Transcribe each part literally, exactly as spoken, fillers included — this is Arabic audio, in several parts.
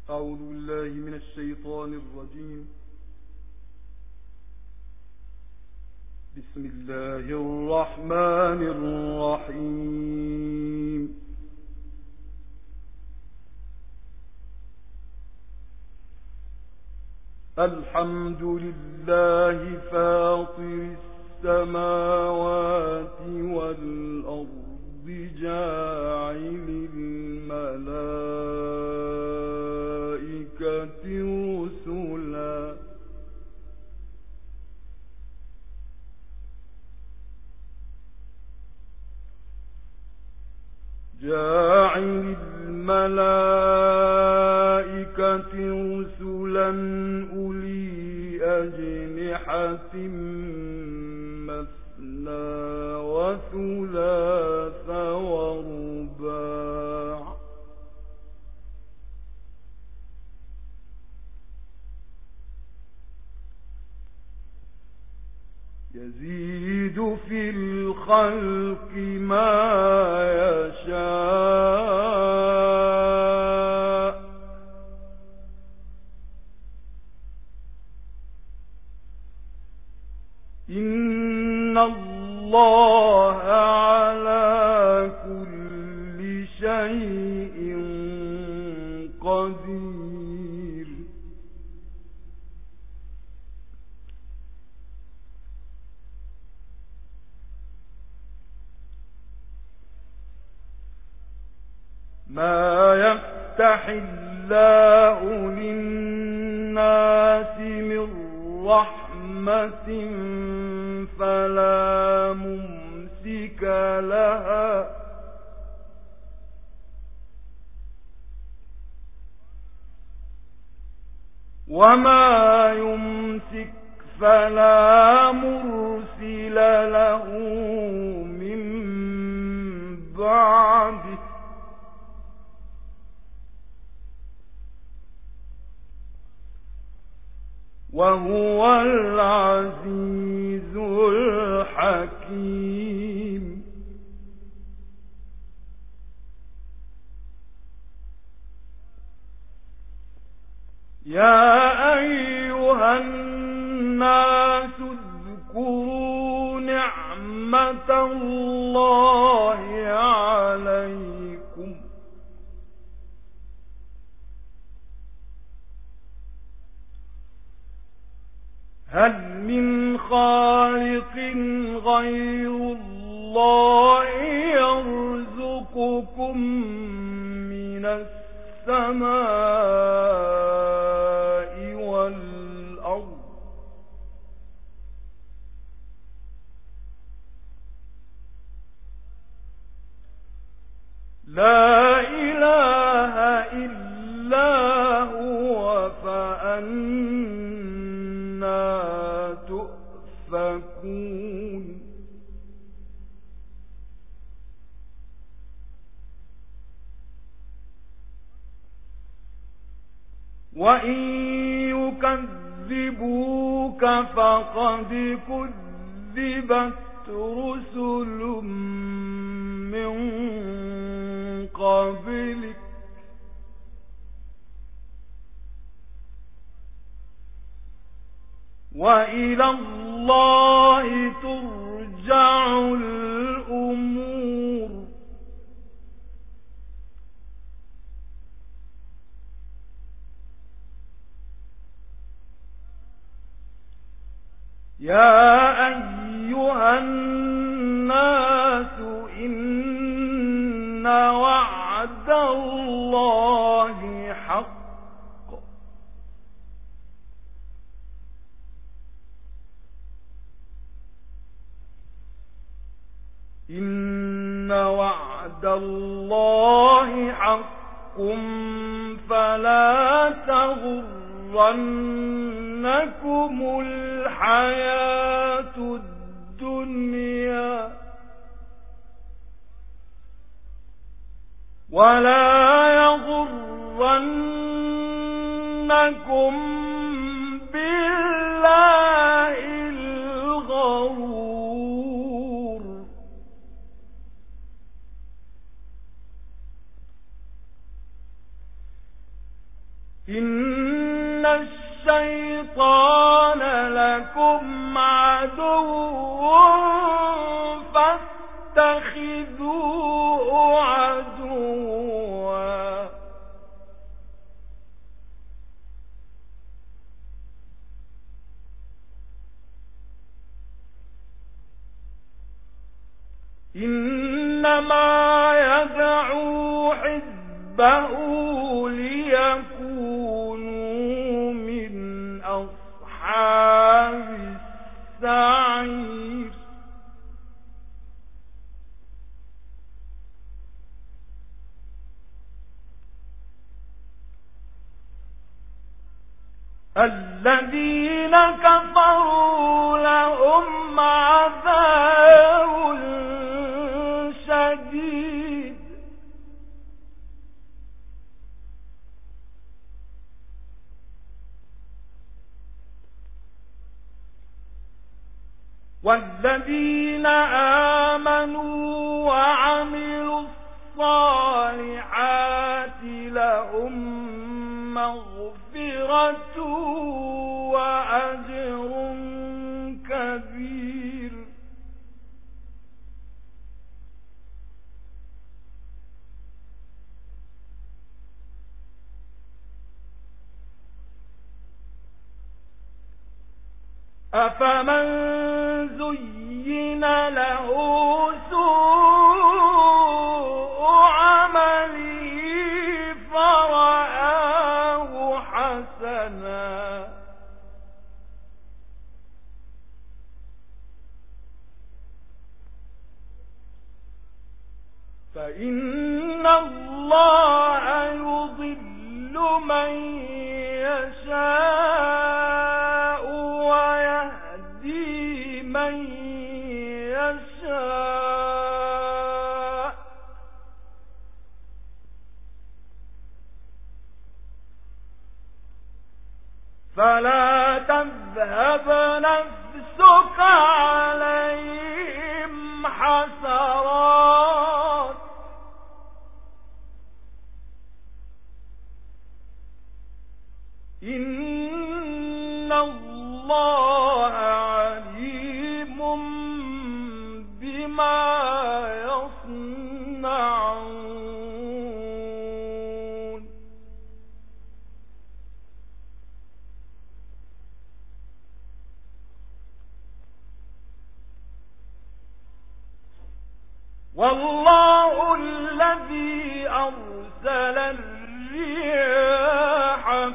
أعوذ بالله من الشيطان الرجيم. بسم الله الرحمن الرحيم. الحمد لله فاطر السماوات والأرض جاعل الملائكة رسلا جاعل الملائكة رسلا أولي أجنحة مثنى وثلاث ورباع يزيد في الخلق ما يشاء إن الله على كل شيء قدير. ما يفتح الله للناس من رحمة فلا ممسك لها وما يمسك فلا مرسل له من بعده وهو العزيز الحكيم. يا أيها الناس اذكروا نعمة الله عليكم هل من خالق غير الله يرزقكم من السماء والأرض لا إله إلا هو فأنا تؤفكون. وإن يكذبوك فقد كذبت رسل من قبلك وإلى الله ترجع الأمور. يا أيها الناس إن وعد الله حق إن وعد الله حق فلا تغرنكم الحياة الدنيا ولا يغرنكم بالله الغرور. إن الشيطان لكم عدو فاتخذوه عدوا إنما يدعو حزبه ليكونوا من أصحاب السعير الذين كفروا لهم عذاب شديد والذين آمنوا وعملوا الصالحات لهم مغفرة وأجر كبير أفمن زين له سوء عمله فرآه حسنا فإن الله يضل من يشاء ويهدي من يشاء فلا تذهب نفسك عليهم حسرات إن الله عليم بما يصنعون والله الذي أرسل الرياح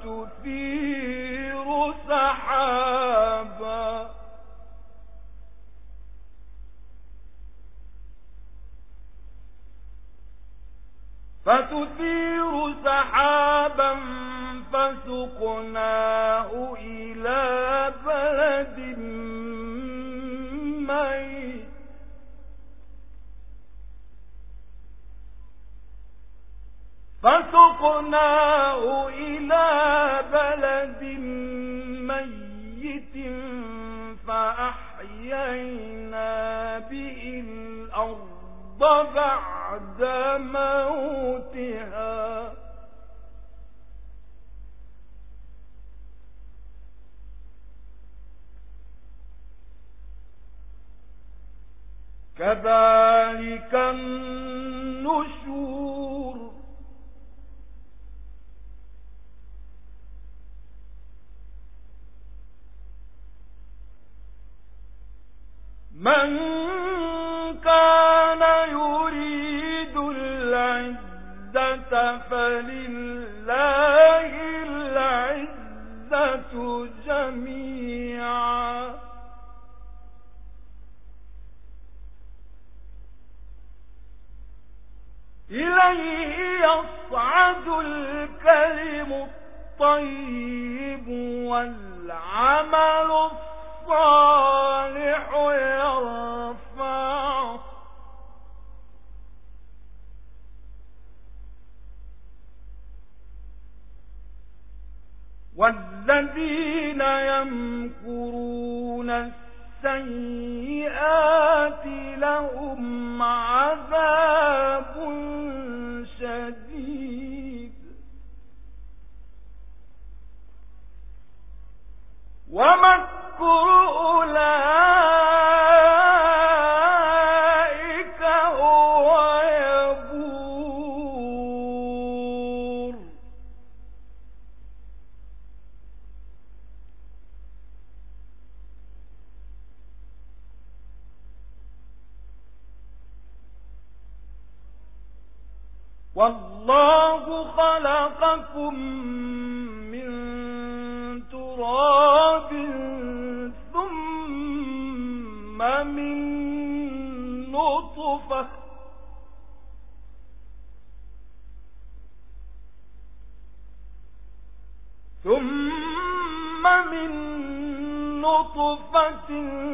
فتثير سحابا فتثير سحابا فسقناه إلى بلد ميت فسقناه إلى بلد ميت فأحيينا به الأرض بعد موتها كذلك النشور من كان يريد العزة فلله العزة جميعا إليه يصعد الكلم الطيب والعمل الصالح يرفعه والذين يمكرون السيئات لهم عذاب شديد والله خلقكم من تراب ثم من نطفة ثم من نطفة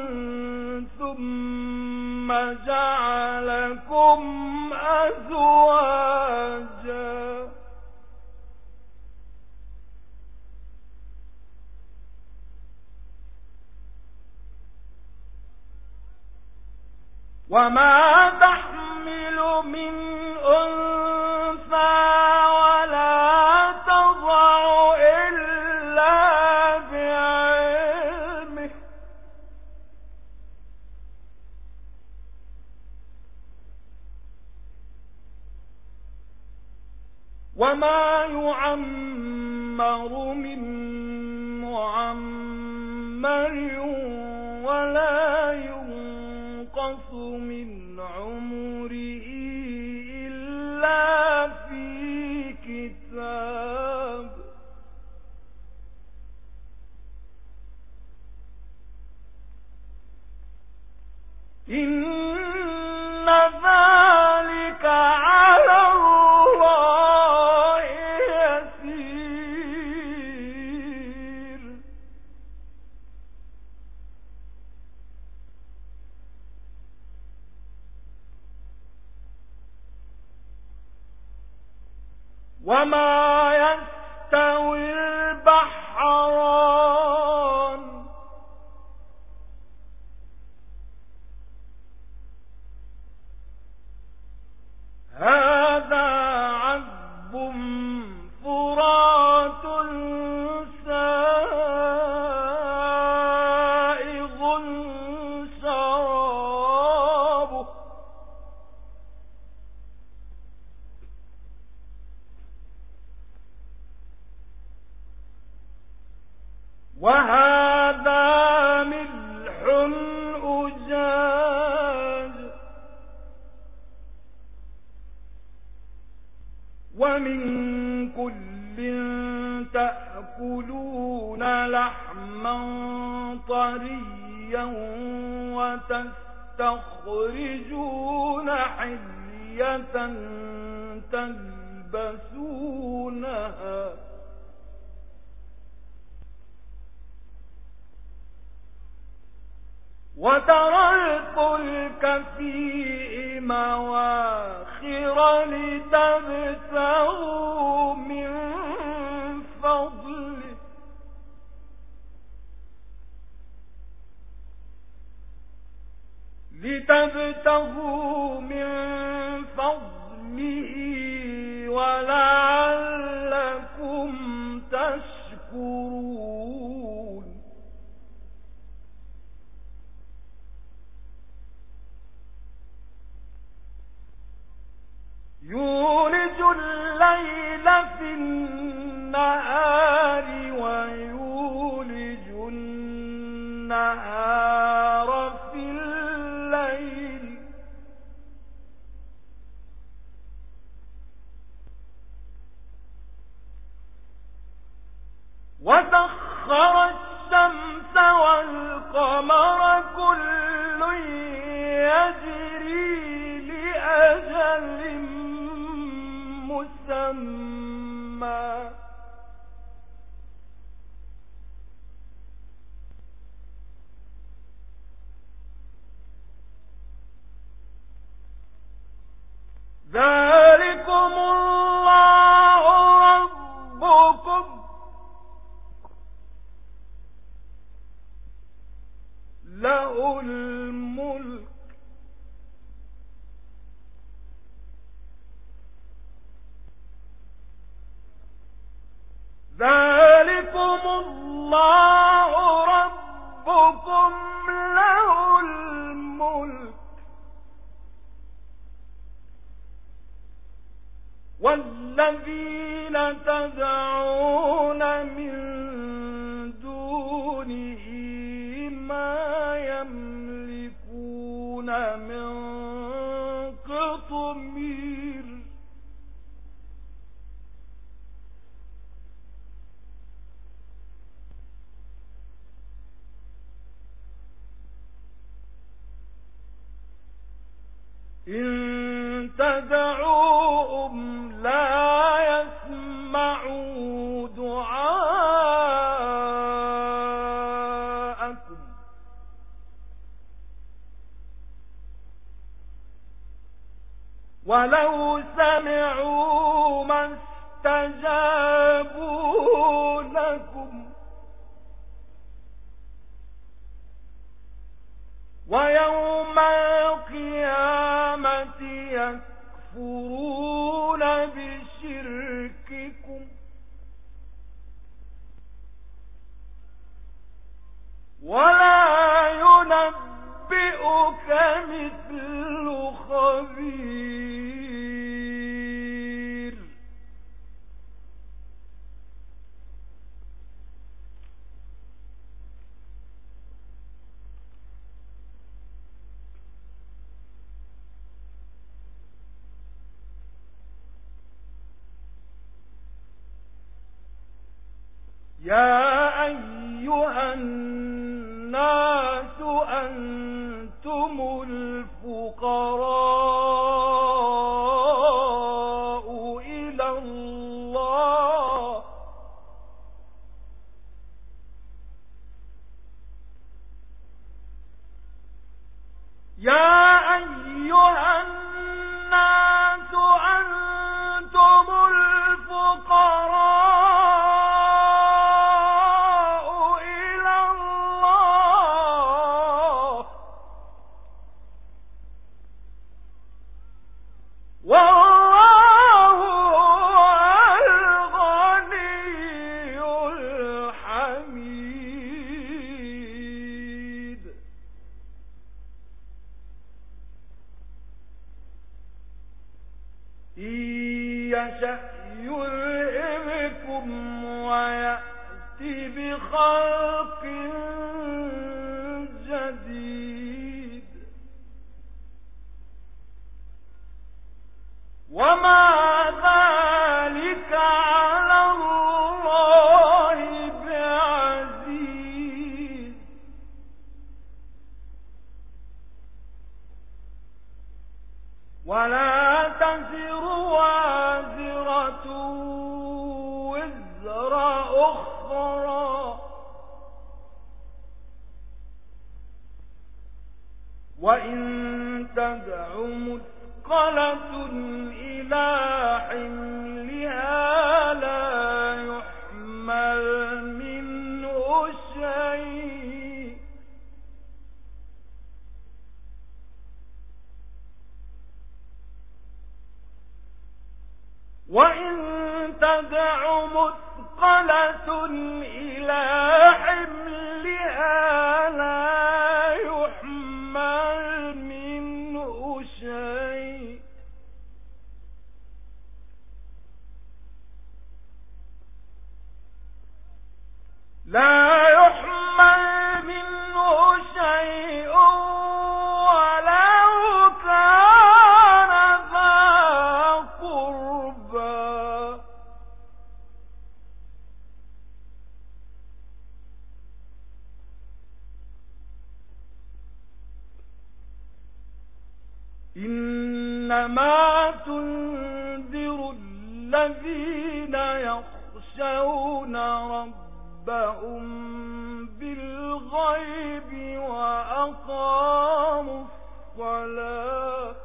ثم جعلكم أزواجا وما تحمل من أنثى ولا تضع إلا بعلمه وما يعمر من معمر ولا ينقص من عمره إلا في كتاب إن ذلك على الله يسير وما يستوي البحران هذا عذب فرات سائغ شرابه وهذا ملح أجاج ومن كل تأكلون لحما طريا وتستخرجون حلية تلبسونها وترى الفلك فيه مواخر لتبتغوا من فضله لتبتغوا من فضله ولعلكم تشكرون يولج الليل في النهار ويولج النهار في الليل وسخر الشمس والقمر كل يجري لأجل مسمى ذلكم الله ربكم له الملك ذلكم الله ربكم له الملك والذين تدعون من دونه ما يملكون من قطمير إن تدعوهم لا يسمعوا دعاءكم ولو سمعوا ما استجابوا لكم ويوم القيامة يكفرون بشرككم ولا ينبئك مثل خبير. يا أيها الناس أنتم الفقراء إلى الله يا أيها الناس أنتم الفقراء يشأ يذهبكم ويأتي بخلق جديد وما ذلك على الله بعزيز. ولا تزر وازرة وزر أخرى وإن تدع مثقلة إلى حملها لا يحمل منه شيء وإن تدع مثقلة إلى حملها لا يحمل منه شيء لا يحمل منه شيء ولو كان ذا قربى إنما تنذر الذين يخشون ربهم بالغيب وأقاموا الصلاة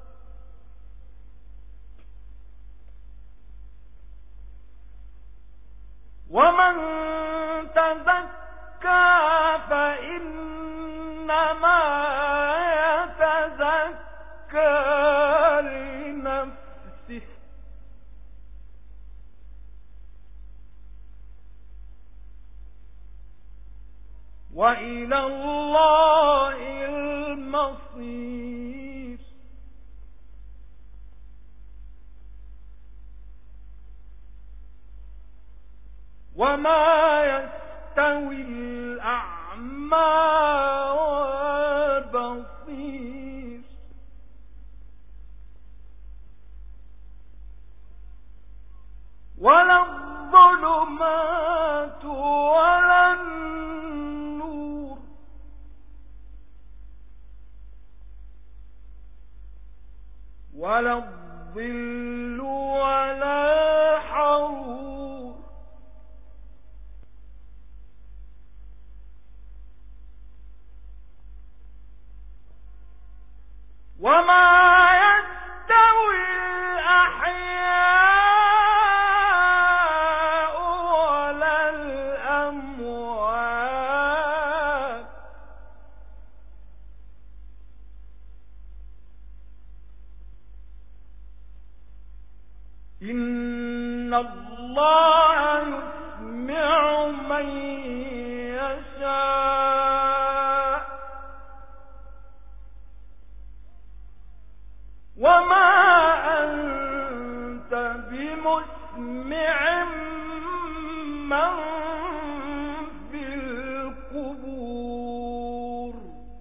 ومن تزكى فإنما يتزكى لنفسه وإلى الله المصير. وما يستوي الأعمى والبصير ولا الظلمات ولا النور ولا الظل ولا حرور وما يستوي الأحياء ولا الأموات إن الله يسمع من يشاء وما أنت بمسمع من في القبور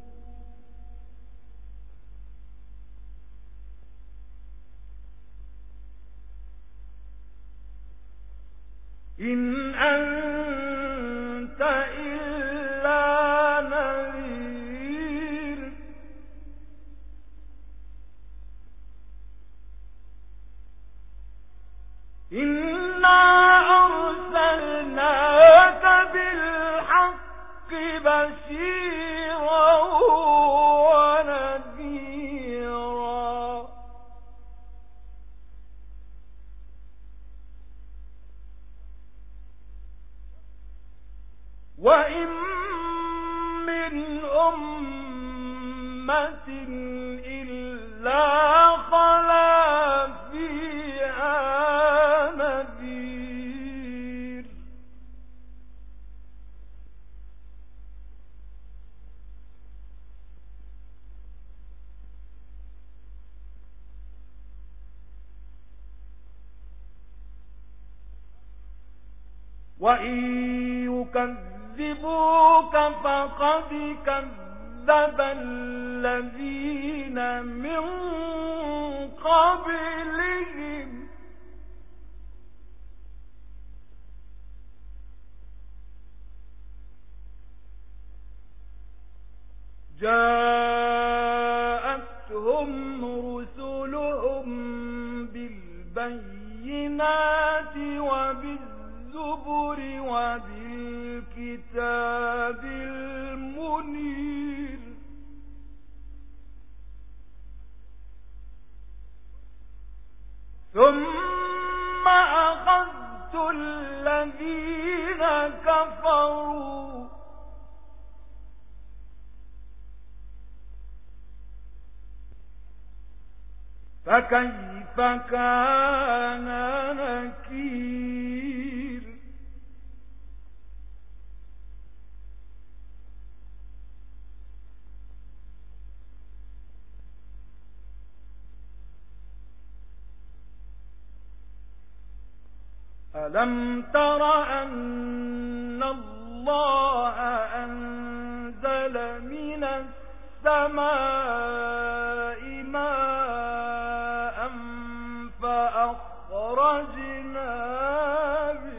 إن أنت إلا نذير إنا أرسلناك بالحق بشيرا ونذيرا وإن من أمة إلا خلا فيها نذير وإن يكذبوك فقد كذب الذين من قبلهم جاءتهم رسلهم بالبينات وبالزبر وبالكتاب المنير ثم أخذت الذين كفروا فكيف كان نكير ألم تر أن الله أنزل من السماء ماء فأخرجنا به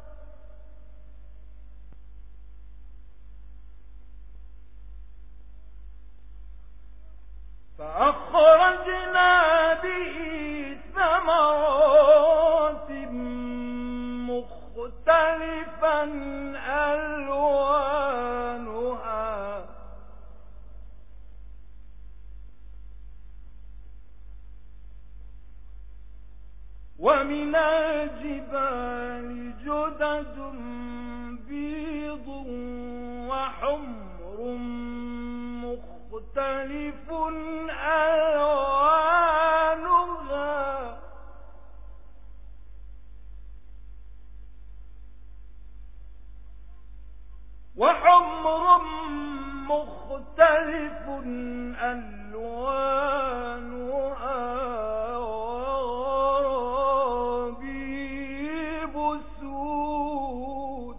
فأخرجنا به ثمرات مختلفا ألوانها ومن الجبال جدد بيض وحمر مختلف ألوانها وحمر مختلف ألوانها وغرابيب سود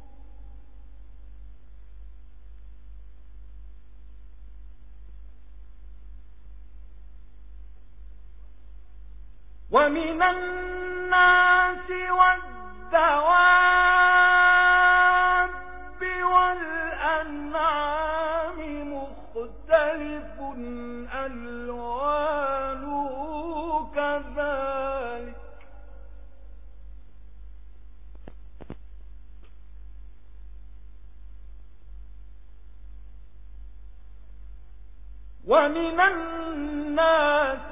ومن الناس والدواب والأنعام مختلف ألوانه ومن الناس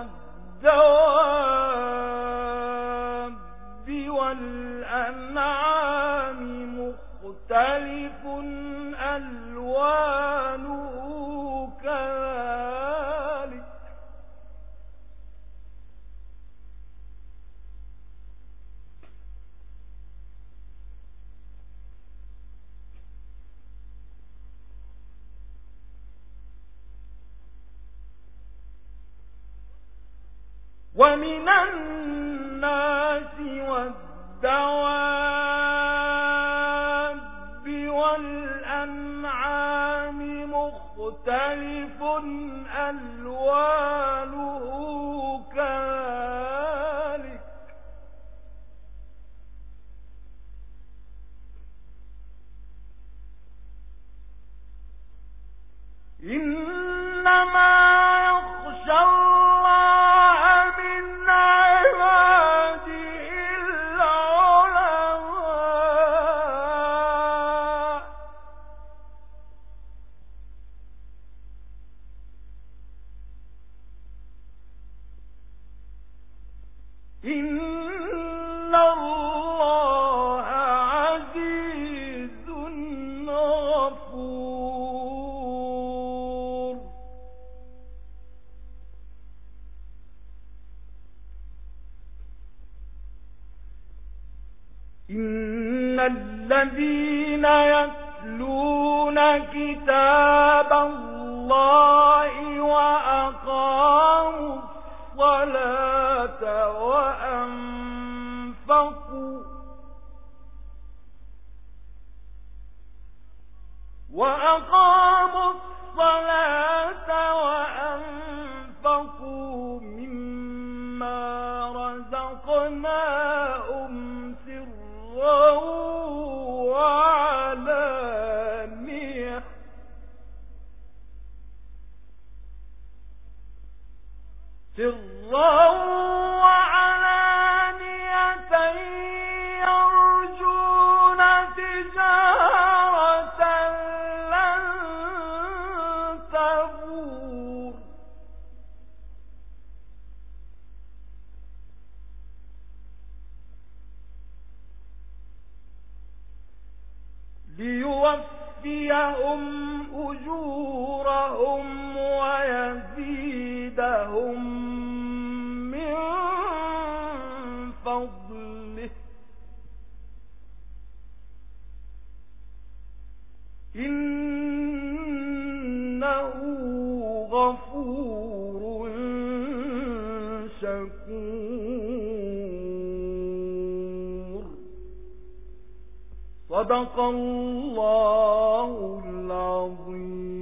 والدواب والأنعام مختلف ألوانه كذلك ومن الناس والدواب والأنعام مختلف ألوانه كذلك إنما يخشى الله من عباده العلماء إن الله عزيز غفور إن الذين يتلون كتاب الله وأقاموا الصلاة وأنفقوا وأقاموا الصلاة وأنفقوا مما رزقناهم سرا وعلانية سرا وعلانية يرجون تجارة لن تبور ليوفيهم أجورهم ويزيدهم من فضله إنه غفور شكور صدق الله العظيم.